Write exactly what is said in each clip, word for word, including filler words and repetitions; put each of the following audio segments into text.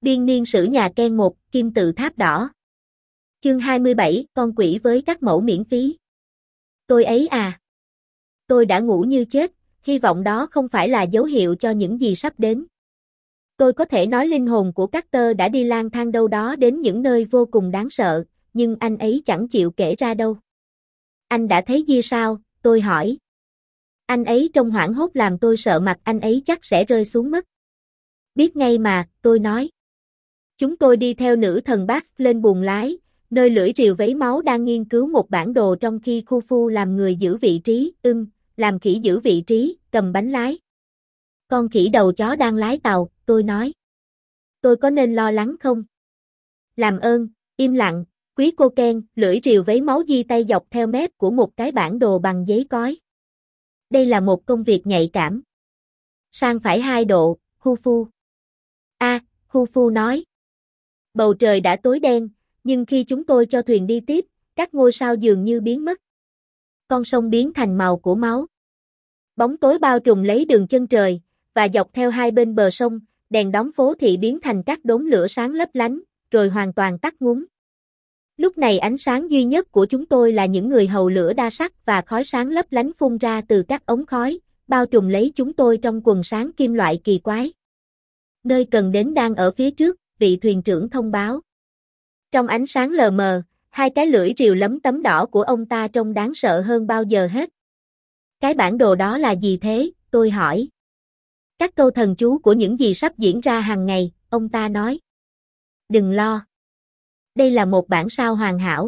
Biên niên sử nhà Ken một, Kim tự tháp đỏ. Chương hai mươi bảy, con quỷ với các mẫu miễn phí. Tôi ấy à. Tôi đã ngủ như chết, hy vọng đó không phải là dấu hiệu cho những gì sắp đến. Tôi có thể nói linh hồn của Carter đã đi lang thang đâu đó đến những nơi vô cùng đáng sợ, nhưng anh ấy chẳng chịu kể ra đâu. Anh đã thấy gì sao? Tôi hỏi. Anh ấy trông hoảng hốt làm tôi sợ mặt anh ấy chắc sẽ rơi xuống mất. Biết ngay mà, tôi nói. Chúng tôi đi theo nữ thần Bax lên buồng lái, nơi lưỡi rìu vấy máu đang nghiên cứu một bản đồ trong khi Khufu làm người giữ vị trí, ưm, làm khỉ giữ vị trí, cầm bánh lái. Con khỉ đầu chó đang lái tàu, tôi nói. Tôi có nên lo lắng không? Làm ơn, im lặng, quý cô Ken, lưỡi rìu vấy máu di tay dọc theo mép của một cái bản đồ bằng giấy cói. Đây là một công việc nhạy cảm. Sang phải hai độ, Khufu. A, Khufu nói. Bầu trời đã tối đen, nhưng khi chúng tôi cho thuyền đi tiếp, các ngôi sao dường như biến mất. Con sông biến thành màu của máu. Bóng tối bao trùm lấy đường chân trời, và dọc theo hai bên bờ sông, đèn đóm phố thị biến thành các đốm lửa sáng lấp lánh, rồi hoàn toàn tắt ngúm. Lúc này ánh sáng duy nhất của chúng tôi là những người hầu lửa đa sắc và khói sáng lấp lánh phun ra từ các ống khói, bao trùm lấy chúng tôi trong quần sáng kim loại kỳ quái. Nơi cần đến đang ở phía trước, vị thuyền trưởng thông báo. Trong ánh sáng lờ mờ, hai cái lưỡi rìu lấm tấm đỏ của ông ta trông đáng sợ hơn bao giờ hết. Cái bản đồ đó là gì thế? Tôi hỏi. Các câu thần chú của những gì sắp diễn ra hàng ngày, ông ta nói. Đừng lo. Đây là một bản sao hoàn hảo.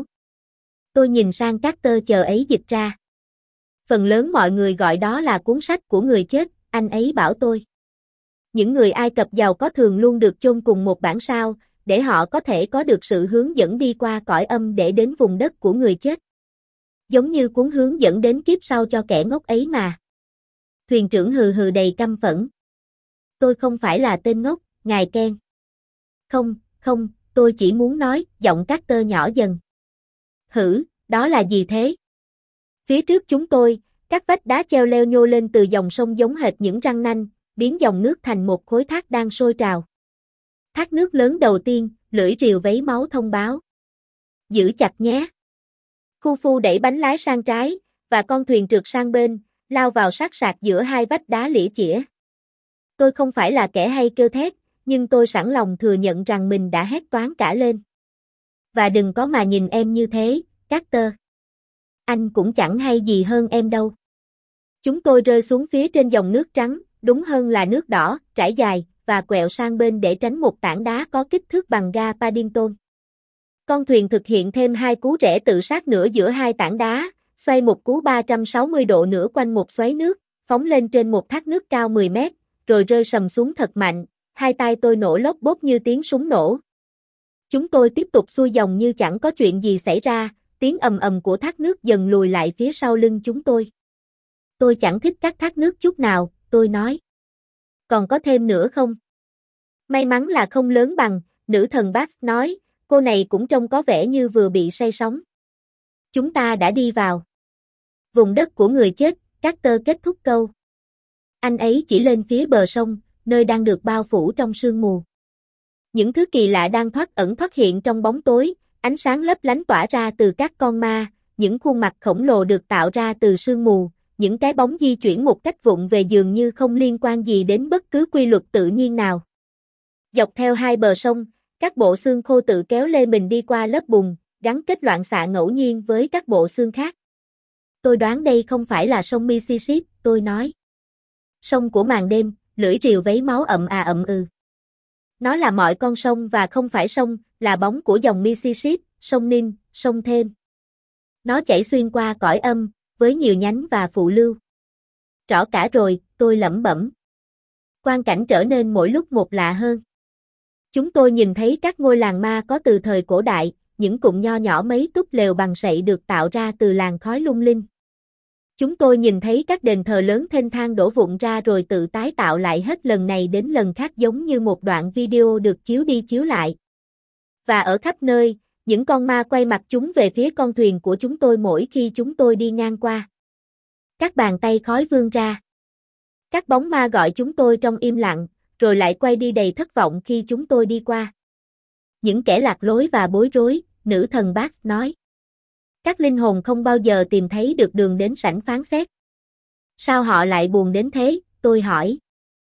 Tôi nhìn sang Carter chờ ấy dịch ra. Phần lớn mọi người gọi đó là cuốn sách của người chết, anh ấy bảo tôi. Những người Ai Cập giàu có thường luôn được chôn cùng một bản sao, để họ có thể có được sự hướng dẫn đi qua cõi âm để đến vùng đất của người chết. Giống như cuốn hướng dẫn đến kiếp sau cho kẻ ngốc ấy mà. Thuyền trưởng hừ hừ đầy căm phẫn. Tôi không phải là tên ngốc, ngài Ken. Không, không, tôi chỉ muốn nói, giọng Carter nhỏ dần. Hử, đó là gì thế? Phía trước chúng tôi, các vách đá treo leo nhô lên từ dòng sông giống hệt những răng nanh, biến dòng nước thành một khối thác đang sôi trào. Thác nước lớn đầu tiên, lưỡi rìu vấy máu thông báo. Giữ chặt nhé. Khufu đẩy bánh lái sang trái, và con thuyền trượt sang bên, lao vào sát sạc giữa hai vách đá lĩa chĩa. Tôi không phải là kẻ hay kêu thét, nhưng tôi sẵn lòng thừa nhận rằng mình đã hét toáng cả lên. Và đừng có mà nhìn em như thế, Carter. Anh cũng chẳng hay gì hơn em đâu. Chúng tôi rơi xuống phía trên dòng nước trắng, đúng hơn là nước đỏ, trải dài, và quẹo sang bên để tránh một tảng đá có kích thước bằng ga Paddington. Con thuyền thực hiện thêm hai cú rẽ tự sát nữa giữa hai tảng đá, xoay một cú ba trăm sáu mươi độ nữa quanh một xoáy nước, phóng lên trên một thác nước cao mười mét, rồi rơi sầm xuống thật mạnh, hai tay tôi nổ lốp bốp như tiếng súng nổ. Chúng tôi tiếp tục xuôi dòng như chẳng có chuyện gì xảy ra, tiếng ầm ầm của thác nước dần lùi lại phía sau lưng chúng tôi. Tôi chẳng thích các thác nước chút nào, tôi nói. Còn có thêm nữa không? May mắn là không lớn bằng, nữ thần Bax nói, cô này cũng trông có vẻ như vừa bị say sóng. Chúng ta đã đi vào vùng đất của người chết, Carter kết thúc câu. Anh ấy chỉ lên phía bờ sông, nơi đang được bao phủ trong sương mù. Những thứ kỳ lạ đang thoát ẩn thoát hiện trong bóng tối, ánh sáng lấp lánh tỏa ra từ các con ma, những khuôn mặt khổng lồ được tạo ra từ sương mù, những cái bóng di chuyển một cách vụng về dường như không liên quan gì đến bất cứ quy luật tự nhiên nào. Dọc theo hai bờ sông, các bộ xương khô tự kéo lê mình đi qua lớp bùn, gắn kết loạn xạ ngẫu nhiên với các bộ xương khác. Tôi đoán đây không phải là sông Mississippi, tôi nói. Sông của màn đêm, lưỡi rìu vấy máu ậm à ậm ừ. Nó là mọi con sông và không phải sông, là bóng của dòng Mississippi, sông Nin, sông Thêm. Nó chảy xuyên qua cõi âm, với nhiều nhánh và phụ lưu. Rõ cả rồi, tôi lẩm bẩm. Quang cảnh trở nên mỗi lúc một lạ hơn. Chúng tôi nhìn thấy các ngôi làng ma có từ thời cổ đại, những cụm nho nhỏ mấy túp lều bằng sậy được tạo ra từ làn khói lung linh. Chúng tôi nhìn thấy các đền thờ lớn thênh thang đổ vụn ra rồi tự tái tạo lại hết lần này đến lần khác giống như một đoạn video được chiếu đi chiếu lại. Và ở khắp nơi, những con ma quay mặt chúng về phía con thuyền của chúng tôi mỗi khi chúng tôi đi ngang qua. Các bàn tay khói vươn ra. Các bóng ma gọi chúng tôi trong im lặng, rồi lại quay đi đầy thất vọng khi chúng tôi đi qua. Những kẻ lạc lối và bối rối, nữ thần Bax nói. Các linh hồn không bao giờ tìm thấy được đường đến sảnh phán xét. Sao họ lại buồn đến thế, tôi hỏi.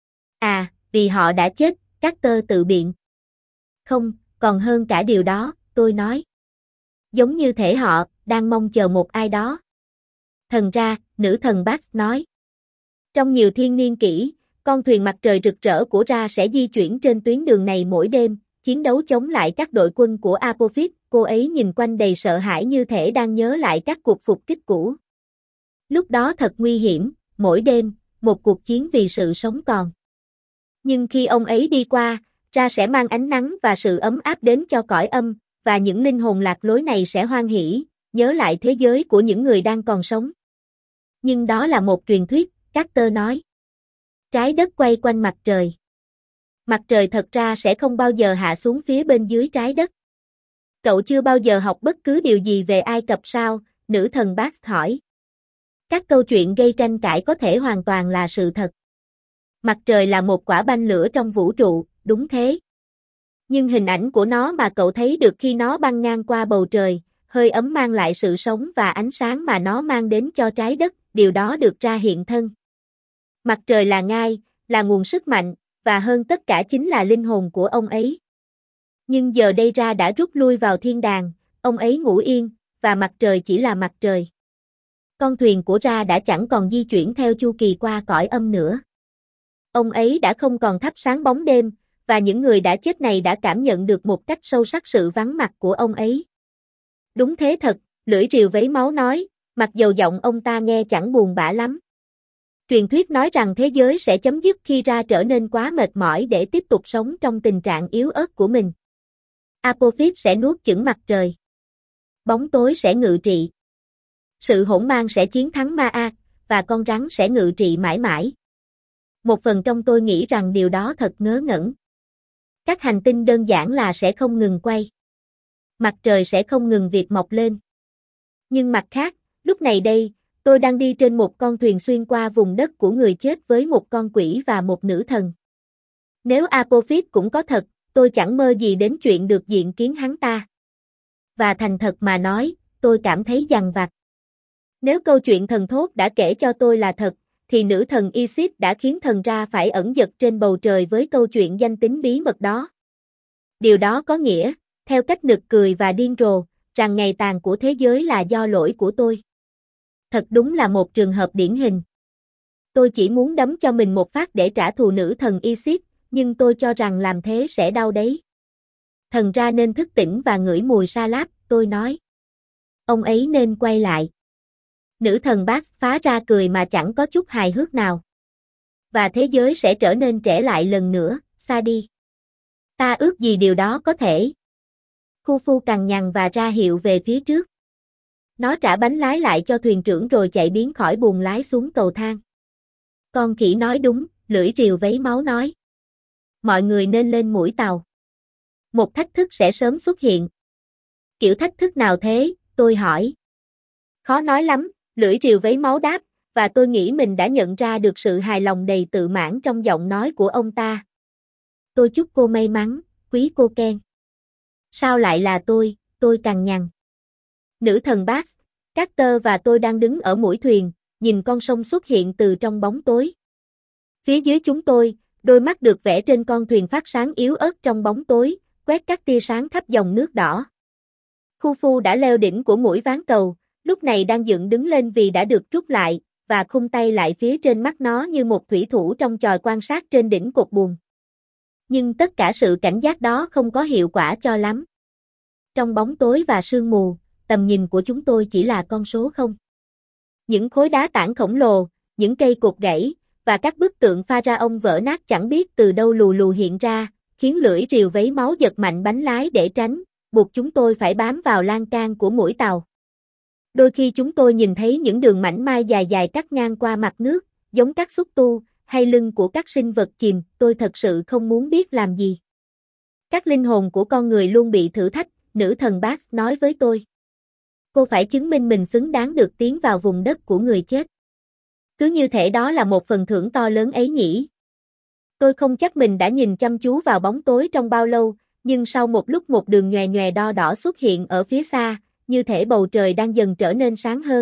À, vì họ đã chết, Carter tự biện. Không, còn hơn cả điều đó, tôi nói. Giống như thể họ, đang mong chờ một ai đó. Thần ra, nữ thần Bax nói. Trong nhiều thiên niên kỷ, con thuyền mặt trời rực rỡ của Ra sẽ di chuyển trên tuyến đường này mỗi đêm, chiến đấu chống lại các đội quân của Apophis. Cô ấy nhìn quanh đầy sợ hãi như thể đang nhớ lại các cuộc phục kích cũ. Lúc đó thật nguy hiểm, mỗi đêm, một cuộc chiến vì sự sống còn. Nhưng khi ông ấy đi qua, Ra sẽ mang ánh nắng và sự ấm áp đến cho cõi âm, và những linh hồn lạc lối này sẽ hoan hỉ, nhớ lại thế giới của những người đang còn sống. Nhưng đó là một truyền thuyết, Carter nói. Trái đất quay quanh mặt trời. Mặt trời thật ra sẽ không bao giờ hạ xuống phía bên dưới trái đất. Cậu chưa bao giờ học bất cứ điều gì về Ai Cập sao? Nữ thần Bax hỏi. Các câu chuyện gây tranh cãi có thể hoàn toàn là sự thật. Mặt trời là một quả banh lửa trong vũ trụ, đúng thế. Nhưng hình ảnh của nó mà cậu thấy được khi nó băng ngang qua bầu trời, hơi ấm mang lại sự sống và ánh sáng mà nó mang đến cho trái đất, điều đó được Ra hiện thân. Mặt trời là ngai, là nguồn sức mạnh, và hơn tất cả chính là linh hồn của ông ấy. Nhưng giờ đây Ra đã rút lui vào thiên đàng, ông ấy ngủ yên, và mặt trời chỉ là mặt trời. Con thuyền của Ra đã chẳng còn di chuyển theo chu kỳ qua cõi âm nữa. Ông ấy đã không còn thắp sáng bóng đêm, và những người đã chết này đã cảm nhận được một cách sâu sắc sự vắng mặt của ông ấy. Đúng thế thật, lưỡi rìu vấy máu nói, mặc dầu giọng ông ta nghe chẳng buồn bã lắm. Truyền thuyết nói rằng thế giới sẽ chấm dứt khi Ra trở nên quá mệt mỏi để tiếp tục sống trong tình trạng yếu ớt của mình. Apophis sẽ nuốt chửng mặt trời. Bóng tối sẽ ngự trị. Sự hỗn mang sẽ chiến thắng Ma-a, và con rắn sẽ ngự trị mãi mãi. Một phần trong tôi nghĩ rằng điều đó thật ngớ ngẩn. Các hành tinh đơn giản là sẽ không ngừng quay. Mặt trời sẽ không ngừng việc mọc lên. Nhưng mặt khác, lúc này đây, tôi đang đi trên một con thuyền xuyên qua vùng đất của người chết với một con quỷ và một nữ thần. Nếu Apophis cũng có thật, tôi chẳng mơ gì đến chuyện được diện kiến hắn ta. Và thành thật mà nói, tôi cảm thấy dằn vặt. Nếu câu chuyện thần thốt đã kể cho tôi là thật, thì nữ thần Isis đã khiến thần Ra phải ẩn dật trên bầu trời với câu chuyện danh tính bí mật đó. Điều đó có nghĩa, theo cách nực cười và điên rồ, rằng ngày tàn của thế giới là do lỗi của tôi. Thật đúng là một trường hợp điển hình. Tôi chỉ muốn đấm cho mình một phát để trả thù nữ thần Isis, nhưng tôi cho rằng làm thế sẽ đau đấy. Thần Ra nên thức tỉnh và ngửi mùi salad, tôi nói. Ông ấy nên quay lại. Nữ thần Bax phá ra cười mà chẳng có chút hài hước nào. Và thế giới sẽ trở nên trẻ lại lần nữa, xa đi. Ta ước gì điều đó có thể. Khufu cằn nhằn và ra hiệu về phía trước. Nó trả bánh lái lại cho thuyền trưởng rồi chạy biến khỏi buồng lái xuống cầu thang. Con khỉ nói đúng, lưỡi rìu vấy máu nói. Mọi người nên lên mũi tàu. Một thách thức sẽ sớm xuất hiện. Kiểu thách thức nào thế, tôi hỏi. Khó nói lắm, lưỡi rìu vấy máu đáp, và tôi nghĩ mình đã nhận ra được sự hài lòng đầy tự mãn trong giọng nói của ông ta. Tôi chúc cô may mắn, quý cô Ken. Sao lại là tôi, tôi cằn nhằn. Nữ thần Bax, Carter và tôi đang đứng ở mũi thuyền, nhìn con sông xuất hiện từ trong bóng tối. Phía dưới chúng tôi, đôi mắt được vẽ trên con thuyền phát sáng yếu ớt trong bóng tối, quét các tia sáng khắp dòng nước đỏ. Khufu đã leo đỉnh của mũi ván cầu, lúc này đang dựng đứng lên vì đã được rút lại, và khung tay lại phía trên mắt nó như một thủy thủ trong chòi quan sát trên đỉnh cột buồm. Nhưng tất cả sự cảnh giác đó không có hiệu quả cho lắm. Trong bóng tối và sương mù, tầm nhìn của chúng tôi chỉ là con số không. Những khối đá tảng khổng lồ, những cây cột gãy, và các bức tượng pharaoh vỡ nát chẳng biết từ đâu lù lù hiện ra, khiến lưỡi rìu vấy máu giật mạnh bánh lái để tránh, buộc chúng tôi phải bám vào lan can của mũi tàu. Đôi khi chúng tôi nhìn thấy những đường mảnh mai dài dài cắt ngang qua mặt nước, giống các xúc tu, hay lưng của các sinh vật chìm, tôi thật sự không muốn biết làm gì. Các linh hồn của con người luôn bị thử thách, nữ thần Bax nói với tôi. Cô phải chứng minh mình xứng đáng được tiến vào vùng đất của người chết. Cứ như thể đó là một phần thưởng to lớn ấy nhỉ. Tôi không chắc mình đã nhìn chăm chú vào bóng tối trong bao lâu, nhưng sau một lúc một đường nhòe nhòe đo đỏ xuất hiện ở phía xa, như thể bầu trời đang dần trở nên sáng hơn.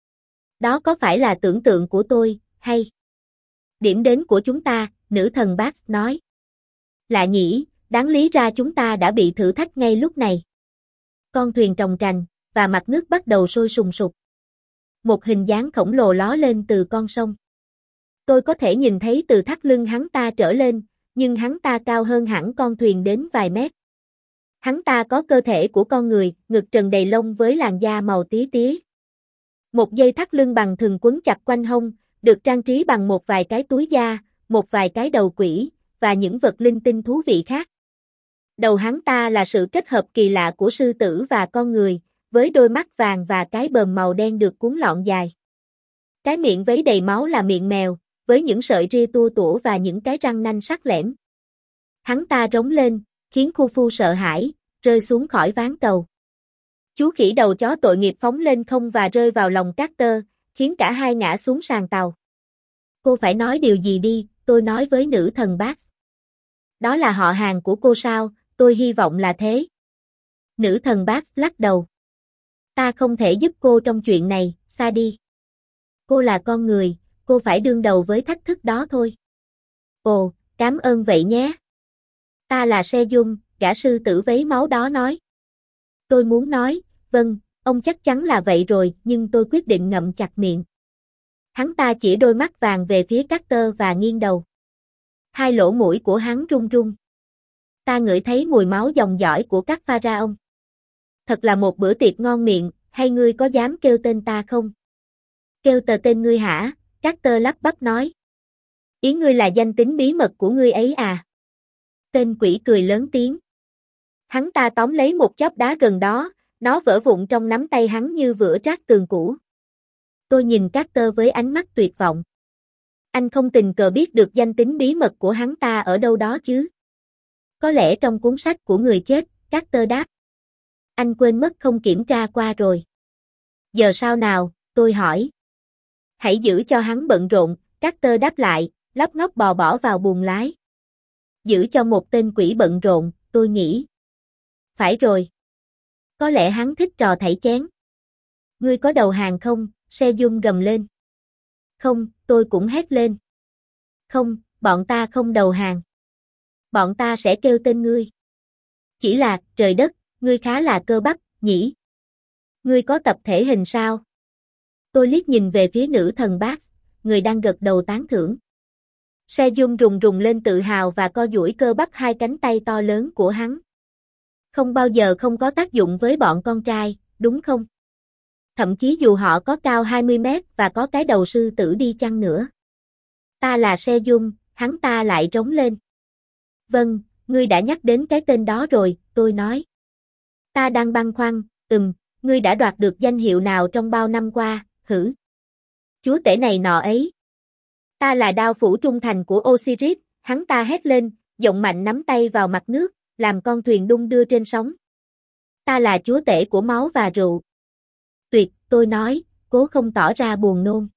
Đó có phải là tưởng tượng của tôi, hay? Điểm đến của chúng ta, nữ thần Bax nói. Lạ nhỉ, đáng lý ra chúng ta đã bị thử thách ngay lúc này. Con thuyền trồng trành, và mặt nước bắt đầu sôi sùng sục. Một hình dáng khổng lồ ló lên từ con sông. Tôi có thể nhìn thấy từ thắt lưng hắn ta trở lên, nhưng hắn ta cao hơn hẳn con thuyền đến vài mét. Hắn ta có cơ thể của con người, ngực trần đầy lông với làn da màu tía tía. Một dây thắt lưng bằng thừng quấn chặt quanh hông, được trang trí bằng một vài cái túi da, một vài cái đầu quỷ, và những vật linh tinh thú vị khác. Đầu hắn ta là sự kết hợp kỳ lạ của sư tử và con người, với đôi mắt vàng và cái bờm màu đen được cuốn lọn dài. Cái miệng vấy đầy máu là miệng mèo, với những sợi ria tua tủa và những cái răng nanh sắc lẻm. Hắn ta rống lên, khiến Khufu sợ hãi, rơi xuống khỏi ván tàu. Chú khỉ đầu chó tội nghiệp phóng lên không và rơi vào lòng Carter, khiến cả hai ngã xuống sàn tàu. Cô phải nói điều gì đi, tôi nói với nữ thần Bax. Đó là họ hàng của cô sao, tôi hy vọng là thế. Nữ thần Bax lắc đầu. Ta không thể giúp cô trong chuyện này, xa đi. Cô là con người, cô phải đương đầu với thách thức đó thôi. Ồ, cảm ơn vậy nhé. Ta là Sejong, gã sư tử vấy máu đó nói. Tôi muốn nói, vâng, ông chắc chắn là vậy rồi, nhưng tôi quyết định ngậm chặt miệng. Hắn ta chỉ đôi mắt vàng về phía Carter và nghiêng đầu. Hai lỗ mũi của hắn run run. Ta ngửi thấy mùi máu dòng dõi của các pharaoh. Thật là một bữa tiệc ngon miệng, hay ngươi có dám kêu tên ta không? Kêu tờ tên ngươi hả? Carter lắp bắp nói. Ý ngươi là danh tính bí mật của ngươi ấy à? Tên quỷ cười lớn tiếng. Hắn ta tóm lấy một chóp đá gần đó, nó vỡ vụn trong nắm tay hắn như vữa rác tường cũ. Tôi nhìn Carter với ánh mắt tuyệt vọng. Anh không tình cờ biết được danh tính bí mật của hắn ta ở đâu đó chứ? Có lẽ trong cuốn sách của người chết, Carter đáp. Anh quên mất không kiểm tra qua rồi. Giờ sao nào, tôi hỏi. Hãy giữ cho hắn bận rộn, Carter đáp lại, lóc ngóc bò bỏ vào buồng lái. Giữ cho một tên quỷ bận rộn, tôi nghĩ. Phải rồi. Có lẽ hắn thích trò thảy chén. Ngươi có đầu hàng không? Sejong gầm lên. Không, tôi cũng hét lên. Không, bọn ta không đầu hàng. Bọn ta sẽ kêu tên ngươi. Chỉ là, trời đất, ngươi khá là cơ bắp, nhỉ? Ngươi có tập thể hình sao? Tôi liếc nhìn về phía nữ thần Bax, người đang gật đầu tán thưởng. Sejong rùng rùng lên tự hào và co duỗi cơ bắp hai cánh tay to lớn của hắn. Không bao giờ không có tác dụng với bọn con trai, đúng không? Thậm chí dù họ có cao hai mươi mét và có cái đầu sư tử đi chăng nữa. Ta là Sejong, hắn ta lại rống lên. Vâng, ngươi đã nhắc đến cái tên đó rồi, tôi nói. Ta đang băn khoăn, ừm, ngươi đã đoạt được danh hiệu nào trong bao năm qua, hử? Chúa tể này nọ ấy. Ta là đao phủ trung thành của Osiris, hắn ta hét lên, giọng mạnh nắm tay vào mặt nước, làm con thuyền đung đưa trên sóng. Ta là chúa tể của máu và rượu. Tuyệt, tôi nói, cố không tỏ ra buồn nôn.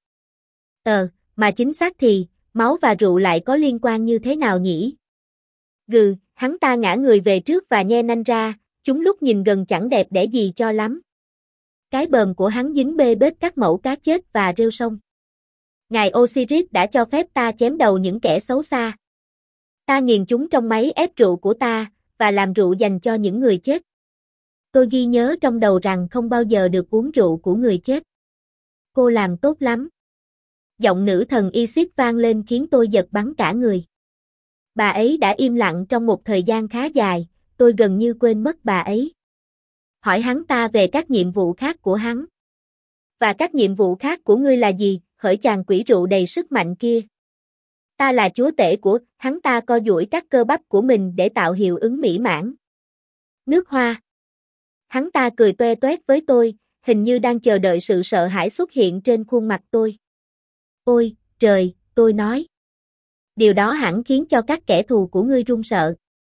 Ờ, mà chính xác thì, máu và rượu lại có liên quan như thế nào nhỉ? Gừ, hắn ta ngã người về trước và nhe nanh ra, chúng lúc nhìn gần chẳng đẹp đẽ gì cho lắm. Cái bờm của hắn dính bê bết các mẩu cá chết và rêu sông. Ngài Osiris đã cho phép ta chém đầu những kẻ xấu xa. Ta nghiền chúng trong máy ép rượu của ta, và làm rượu dành cho những người chết. Tôi ghi nhớ trong đầu rằng không bao giờ được uống rượu của người chết. Cô làm tốt lắm. Giọng nữ thần Isis vang lên khiến tôi giật bắn cả người. Bà ấy đã im lặng trong một thời gian khá dài, tôi gần như quên mất bà ấy. Hỏi hắn ta về các nhiệm vụ khác của hắn. Và các nhiệm vụ khác của ngươi là gì, hỡi chàng quỷ rượu đầy sức mạnh kia? Ta là chúa tể của, hắn ta co duỗi các cơ bắp của mình để tạo hiệu ứng mỹ mãn. Nước hoa. Hắn ta cười toe toét với tôi, hình như đang chờ đợi sự sợ hãi xuất hiện trên khuôn mặt tôi. Ôi, trời, tôi nói. Điều đó hẳn khiến cho các kẻ thù của ngươi run sợ.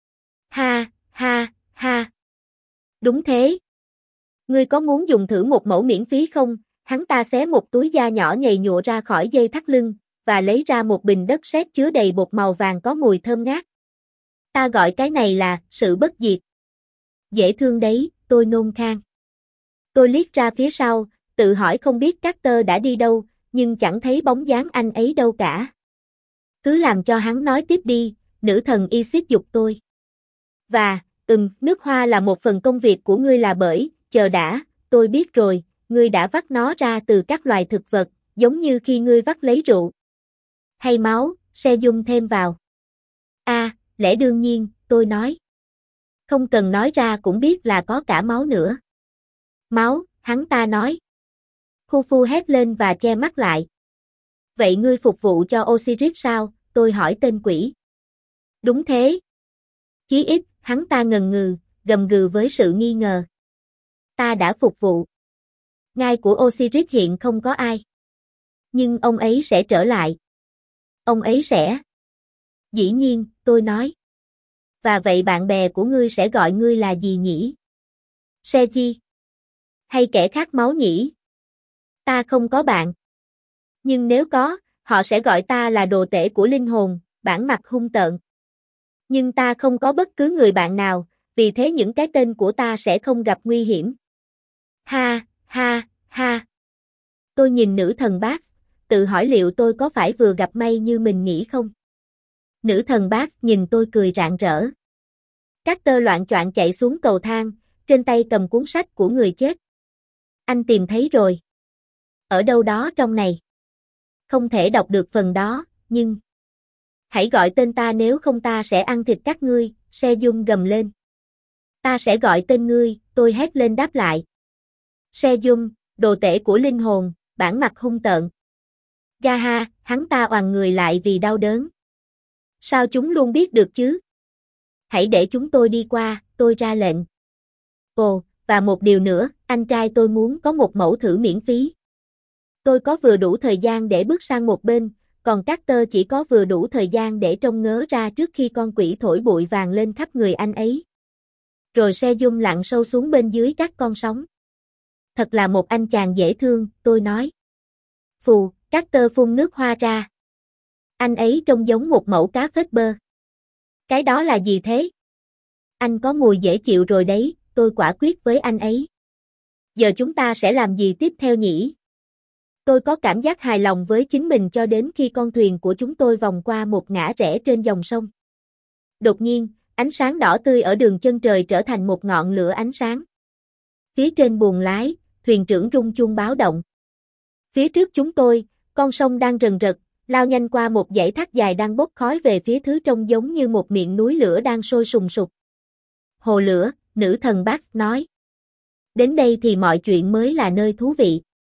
Ha, ha, ha. Đúng thế. Ngươi có muốn dùng thử một mẫu miễn phí không? Hắn ta xé một túi da nhỏ nhầy nhụa ra khỏi dây thắt lưng, và lấy ra một bình đất sét chứa đầy bột màu vàng có mùi thơm ngát. Ta gọi cái này là sự bất diệt. Dễ thương đấy, tôi nôn khan. Tôi liếc ra phía sau, tự hỏi không biết Carter đã đi đâu, nhưng chẳng thấy bóng dáng anh ấy đâu cả. Cứ làm cho hắn nói tiếp đi, nữ thần Isis giục tôi. Và, ừm, nước hoa là một phần công việc của ngươi là bởi, chờ đã, tôi biết rồi, ngươi đã vắt nó ra từ các loài thực vật, giống như khi ngươi vắt lấy rượu. Hay máu, Sejong thêm vào. A, à, lẽ đương nhiên, tôi nói. Không cần nói ra cũng biết là có cả máu nữa. Máu, hắn ta nói. Khufu hét lên và che mắt lại. Vậy ngươi phục vụ cho Osiris sao? Tôi hỏi tên quỷ. Đúng thế. Chí ít, hắn ta ngần ngừ, gầm gừ với sự nghi ngờ. Ta đã phục vụ. Ngai của Osiris hiện không có ai. Nhưng ông ấy sẽ trở lại. Ông ấy sẽ. Dĩ nhiên, tôi nói. Và vậy bạn bè của ngươi sẽ gọi ngươi là gì nhỉ? Seji. Hay kẻ khát máu nhỉ? Ta không có bạn. Nhưng nếu có, họ sẽ gọi ta là đồ tể của linh hồn, bản mặt hung tợn. Nhưng ta không có bất cứ người bạn nào, vì thế những cái tên của ta sẽ không gặp nguy hiểm. Ha, ha, ha. Tôi nhìn nữ thần Bass, tự hỏi liệu tôi có phải vừa gặp may như mình nghĩ không? Nữ thần Bass nhìn tôi cười rạng rỡ. Carter loạng choạng chạy xuống cầu thang, trên tay cầm cuốn sách của người chết. Anh tìm thấy rồi. Ở đâu đó trong này. Không thể đọc được phần đó, nhưng... Hãy gọi tên ta nếu không ta sẽ ăn thịt các ngươi, Sejong gầm lên. Ta sẽ gọi tên ngươi, tôi hét lên đáp lại. Sejong, đồ tể của linh hồn, bản mặt hung tợn. Gaha, hắn ta oằn người lại vì đau đớn. Sao chúng luôn biết được chứ? Hãy để chúng tôi đi qua, tôi ra lệnh. Ồ, và một điều nữa, anh trai tôi muốn có một mẫu thử miễn phí. Tôi có vừa đủ thời gian để bước sang một bên, còn Carter chỉ có vừa đủ thời gian để trông ngớ ra trước khi con quỷ thổi bụi vàng lên khắp người anh ấy. Rồi Sejong lặn sâu xuống bên dưới các con sóng. Thật là một anh chàng dễ thương, tôi nói. Phù, Carter phun nước hoa ra. Anh ấy trông giống một mẫu cá phết bơ. Cái đó là gì thế? Anh có mùi dễ chịu rồi đấy, tôi quả quyết với anh ấy. Giờ chúng ta sẽ làm gì tiếp theo nhỉ? Tôi có cảm giác hài lòng với chính mình cho đến khi con thuyền của chúng tôi vòng qua một ngã rẽ trên dòng sông. Đột nhiên, ánh sáng đỏ tươi ở đường chân trời trở thành một ngọn lửa ánh sáng. Phía trên buồng lái, thuyền trưởng rung chuông báo động. Phía trước chúng tôi, con sông đang rần rật, lao nhanh qua một dãy thác dài đang bốc khói về phía thứ trông giống như một miệng núi lửa đang sôi sùng sục. Hồ lửa, nữ thần Bass nói. Đến đây thì mọi chuyện mới là nơi thú vị.